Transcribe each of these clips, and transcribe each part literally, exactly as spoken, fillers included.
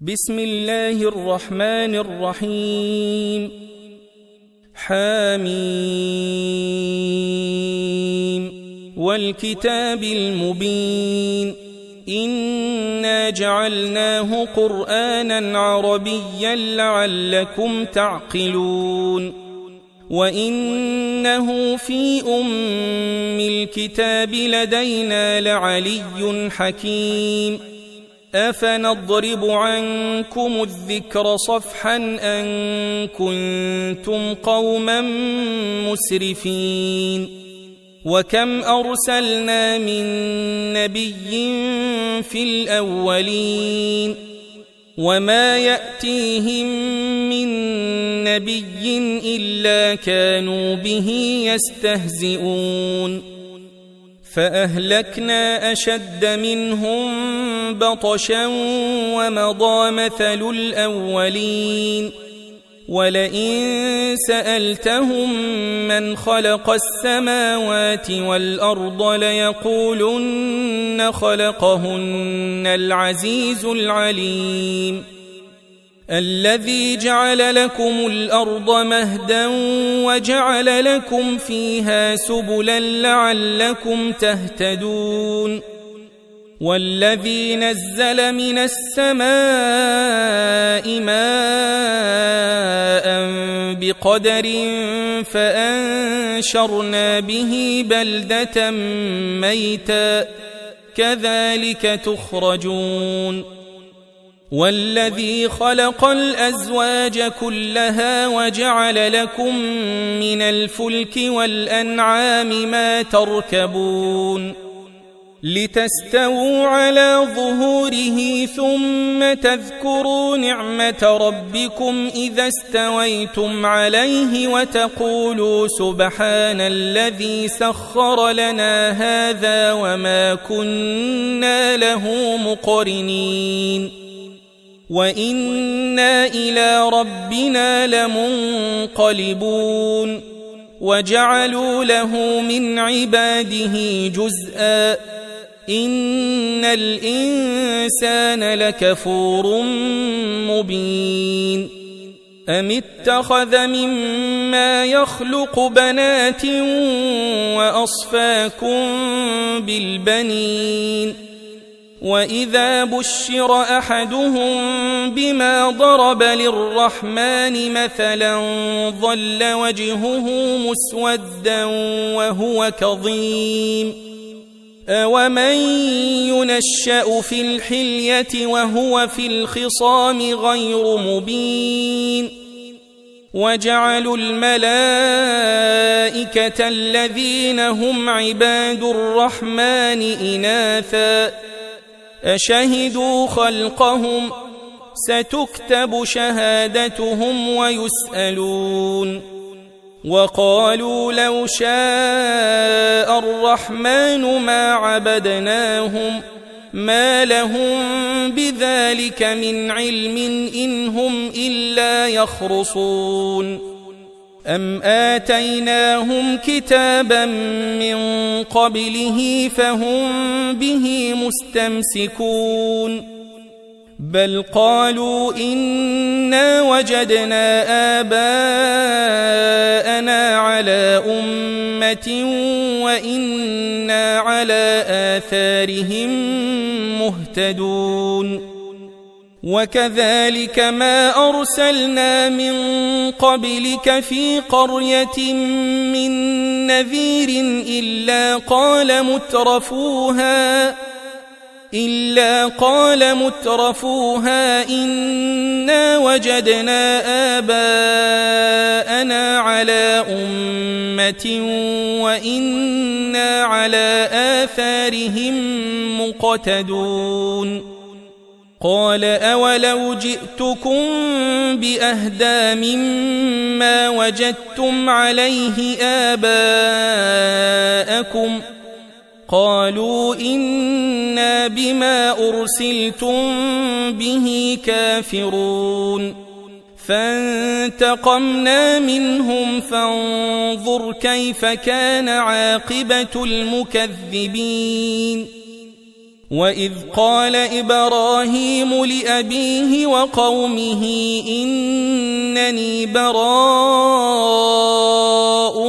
بسم الله الرحمن الرحيم. حميم والكتاب المبين إنا جعلناه قرآنا عربيا لعلكم تعقلون وإنه في أم الكتاب لدينا لعلي حكيم أفنضرب عنكم الذكر صفحا أن كنتم قوما مسرفين وكم أرسلنا من نبي في الأولين وما يأتيهم من نبي إلا كانوا به يستهزئون فأهلكنا أشد منهم بطشا ومضى مثل الأولين ولئن سألتهم من خلق السماوات والأرض ليقولن خلقهن العزيز العليم الذي جعل لكم الأرض مهدا وجعل لكم فيها سبلا لعلكم تهتدون والذي نزل من السماء ماء بقدر فأنشرنا به بلدة ميتا كذلك تخرجون والذي خلق الأزواج كلها وجعل لكم من الفلك والأنعام ما تركبون لتستووا على ظهوره ثم تذكروا نعمة ربكم إذا استويتم عليه وتقولوا سبحان الذي سخر لنا هذا وما كنا له مقرنين وإنا إلى ربنا لمنقلبون وجعلوا له من عباده جزءا إن الإنسان لكفور مبين أم اتخذ مما يخلق بنات وأصفاكم بالبنين وإذا بشر أحدهم بما ضرب للرحمن مثلا ظل وجهه مسودا وهو كظيم أومن ينشأ في الحلية وهو في الخصام غير مبين وجعلوا الملائكة الذين هم عباد الرحمن إناثا أشهدوا خلقهم ستكتب شهادتهم ويسألون وقالوا لو شاء الرحمن ما عبدناهم ما لهم بذلك من علم إن هم إلا يخرصون أم آتيناهم كتابا من قبله فهم به مستمسكون بل قالوا إنا وجدنا آباءنا على أمة وإنا على آثارهم مهتدون وكذلك ما أرسلنا من قبلك في قرية من نذير إلا قال مترفوها إلا قال مترفوها إنا وجدنا آباءنا على أمة وإنا على آثارهم مقتدون قال أولو جئتكم بأهدى مما وجدتم عليه آباءكم قالوا إنا بما أرسلتم به كافرون فانتقمنا منهم فانظر كيف كان عاقبة المكذبين وإذ قال إبراهيم لأبيه وقومه إنني براء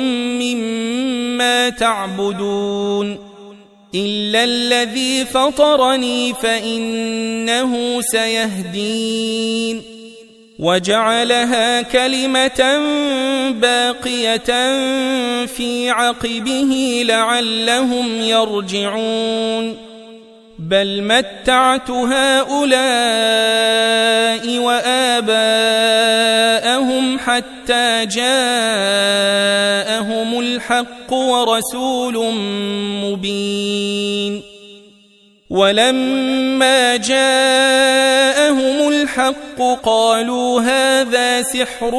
مما تعبدون إلا الذي فطرني فإنه سيهدين وجعلها كلمة باقية في عقبه لعلهم يرجعون بل متعت هؤلاء وآباءهم حتى جاءهم الحق ورسول مبين ولما جاءهم الحق قالوا هذا سحر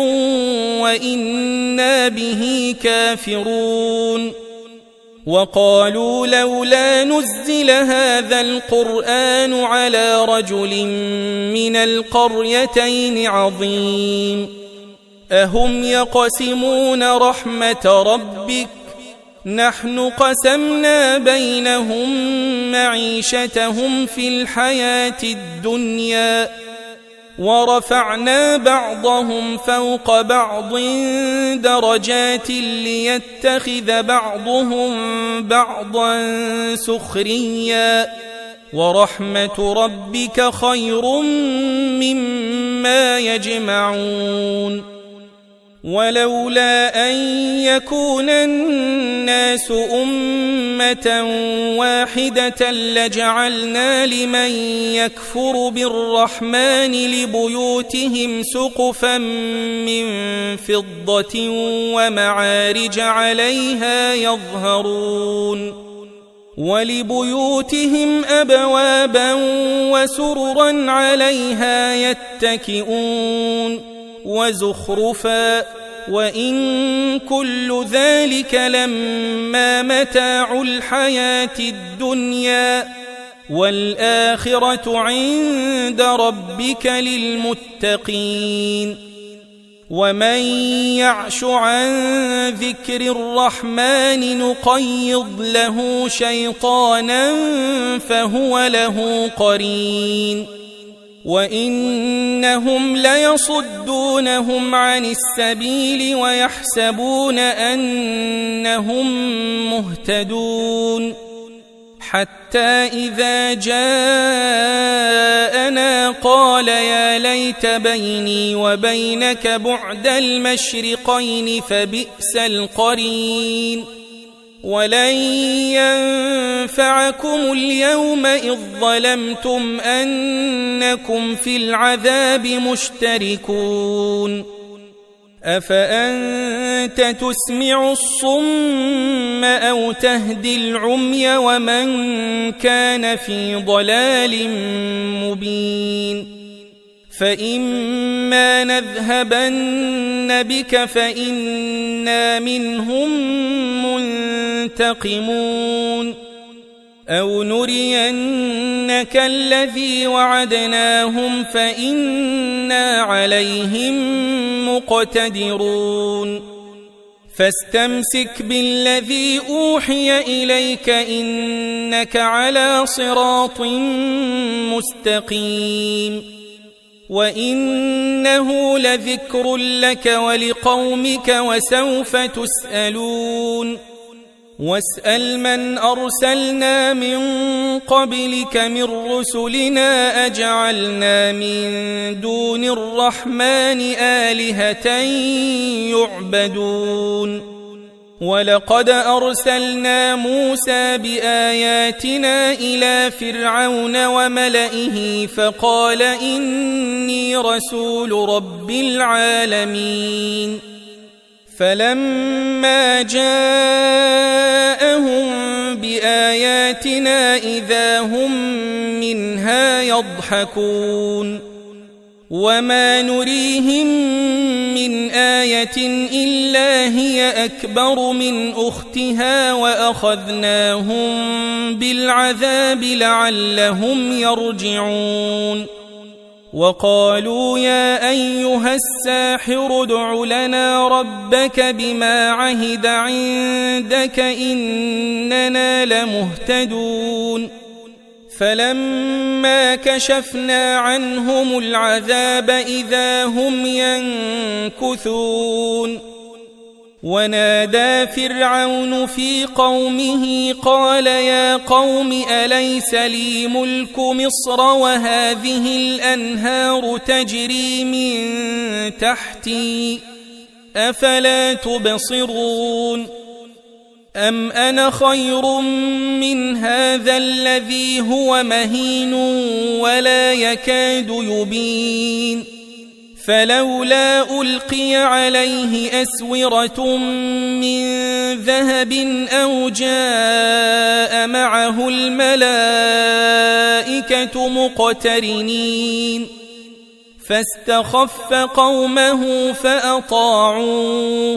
وإنا به كافرون وقالوا لولا نزل هذا القرآن على رجل من القريتين عظيم أهم يقسمون رحمة ربك نحن قسمنا بينهم معيشتهم في الحياة الدنيا ورفعنا بعضهم فوق بعض درجات ليتخذ بعضهم بعضا سخريا ورحمة ربك خير مما يجمعون ولولا أن يكون الناس أمة واحدة لجعلنا لمن يكفر بالرحمن لبيوتهم سقفا من فضة ومعارج عليها يظهرون ولبيوتهم أبوابا وسررا عليها يتكئون وزخرفا وإن كل ذلك لما متاع الحياة الدنيا والآخرة عند ربك للمتقين ومن يعش عن ذكر الرحمن نقيض له شيطانا فهو له قرين وإنهم ليصدونهم عن السبيل ويحسبون أنهم مهتدون حتى إذا جاءنا قال يا ليت بيني وبينك بعد المشرقين فبئس القرين ولن ينفعكم اليوم إذ ظلمتم أنكم في العذاب مشتركون أفأنت تسمع الصم أو تهدي العمي ومن كان في ضلال مبين فإما نذهبن بك فإنا منهم منتقمون أو نرينك الذي وعدناهم فإنا عليهم مقتدرون فاستمسك بالذي أوحي إليك إنك على صراط مستقيم وإنه لذكر لك ولقومك وسوف تسألون واسأل من أرسلنا من قبلك من رسلنا أجعلنا من دون الرحمن آلهة يعبدون ولقد أرسلنا موسى بآياتنا إلى فرعون وملئه فقال إني رسول رب العالمين فلما جاءهم بآياتنا إذا هم منها يضحكون وما نريهم من آية إلا هي أكبر من أختها وأخذناهم بالعذاب لعلهم يرجعون وقالوا يا أيها الساحر ادع لنا ربك بما عهد عندك إننا لمهتدون فلما كشفنا عنهم العذاب إذا هم ينكثون ونادى فرعون في قومه قال يا قوم أليس لي ملك مصر وهذه الأنهار تجري من تحتي أفلا تبصرون أم أنا خير من هذا الذي هو مهين ولا يكاد يبين فلولا ألقي عليه أسورة من ذهب أو جاء معه الملائكة مقترنين فاستخف قومه فأطاعوه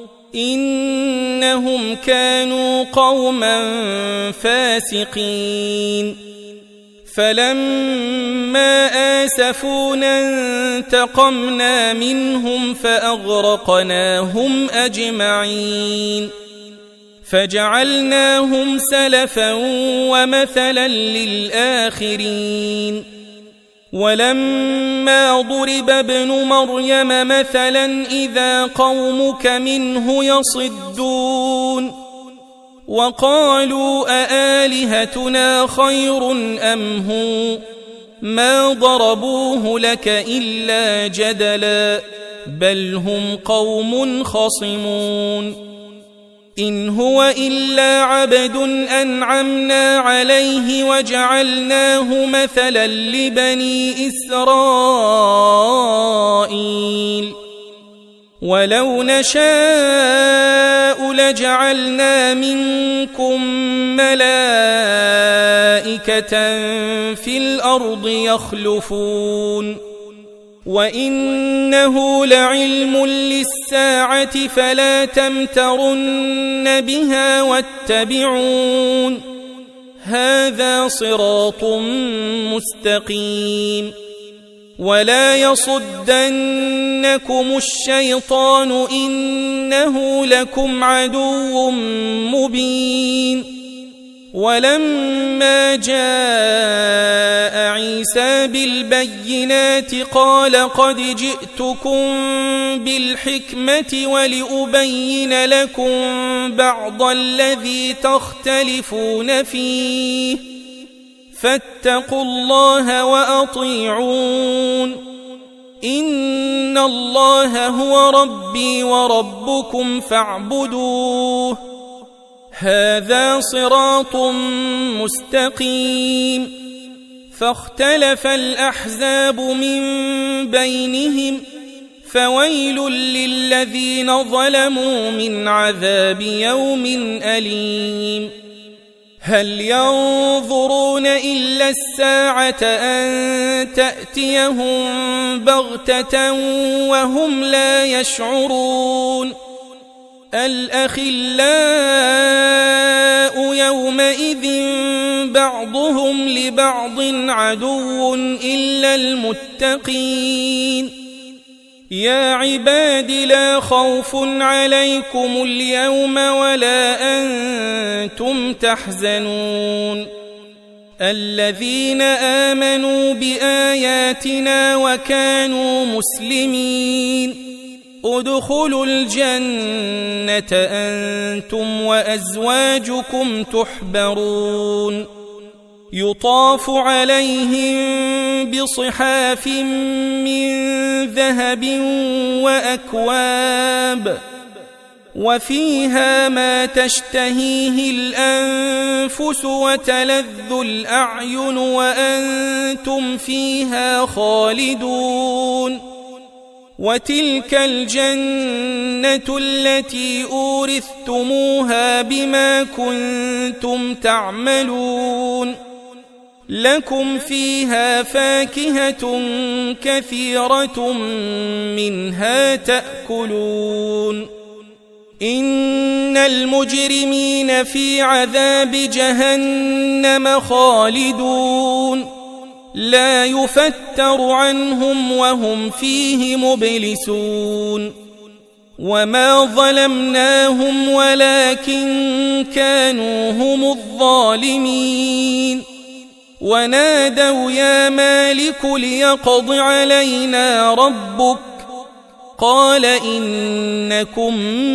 إنهم كانوا قوما فاسقين فلما آسفونا انتقمنا منهم فأغرقناهم أجمعين فجعلناهم سلفا ومثلا للآخرين ولما ضرب ابن مريم مثلا إذا قومك منه يصدون وقالوا أآلهتنا خير أم هو ما ضربوه لك إلا جدلا بل هم قوم خصمون إن هو إلا عبد أنعمنا عليه وجعلناه مثلا لبني إسرائيل ولو نشاء لجعلنا منكم ملائكة في الأرض يخلفون وإنه لعلم للساعة فلا تمترن بها واتبعون هذا صراط مستقيم ولا يصدنكم الشيطان إنه لكم عدو مبين ولما جاء عيسى بالبينات قال قد جئتكم بالحكمة ولأبين لكم بعض الذي تختلفون فيه فاتقوا الله وأطيعون إن الله هو ربي وربكم فاعبدوه هذا صراط مستقيم فاختلف الأحزاب من بينهم فويل للذين ظلموا من عذاب يوم أليم هل ينظرون إلا الساعة أن تأتيهم بغتة وهم لا يشعرون الأخلاء يومئذ بعضهم لبعض عدو إلا المتقين يا عباد لا خوف عليكم اليوم ولا أنتم تحزنون الذين آمنوا بآياتنا وكانوا مسلمين ادخلوا الجنة أنتم وأزواجكم تحبرون يطاف عليهم بصحاف من ذهب وأكواب وفيها ما تشتهيه الأنفس وتلذ الأعين وأنتم فيها خالدون وتلك الجنة التي أورثتموها بما كنتم تعملون لكم فيها فاكهة كثيرة منها تأكلون إن المجرمين في عذاب جهنم خالدون لا يفتر عنهم وهم فيه مبلسون وما ظلمناهم ولكن كانوا هم الظالمين ونادوا يا مالك ليقض علينا ربك قال إنكم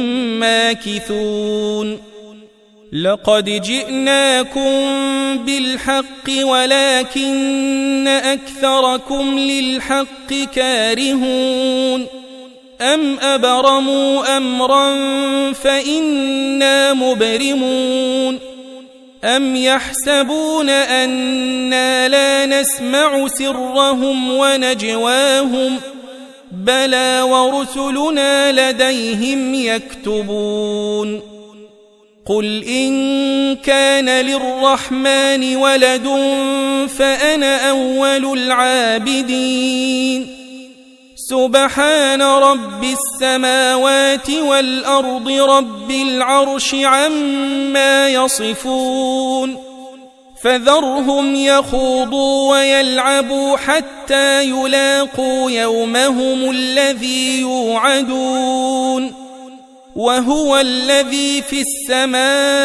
ماكثون لقد جئناكم بالحق ولكن أكثركم للحق كارهون أم أبرموا أمرا فإنا مبرمون أم يحسبون أنا لا نسمع سرهم ونجواهم بلى ورسلنا لديهم يكتبون قل إن كان للرحمن ولد فأنا أول العابدين سبحان رب السماوات والأرض رب العرش عما يصفون فذرهم يخوضوا ويلعبوا حتى يلاقوا يومهم الذي يوعدون وهو الذي في السماء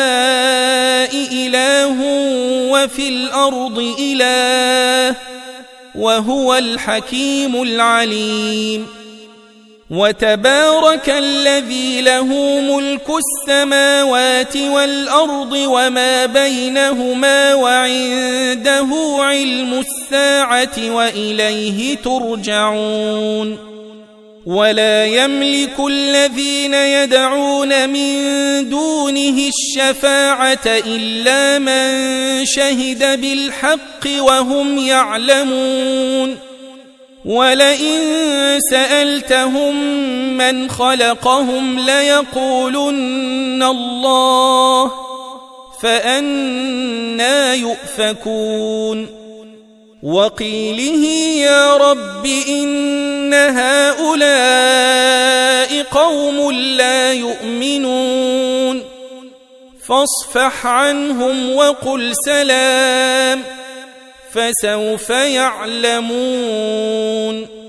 إله وفي الأرض إله وهو الحكيم العليم وتبارك الذي له ملك السماوات والأرض وما بينهما وعنده علم الساعة وإليه ترجعون ولا يملك الذين يدعون من دونه الشفاعة إلا من شهد بالحق وهم يعلمون ولئن سألتهم من خلقهم ليقولن الله فأنى يؤفكون وقيله يا رب إن هؤلاء قوم لا يؤمنون فاصفح عنهم وقل سلام فسوف يعلمون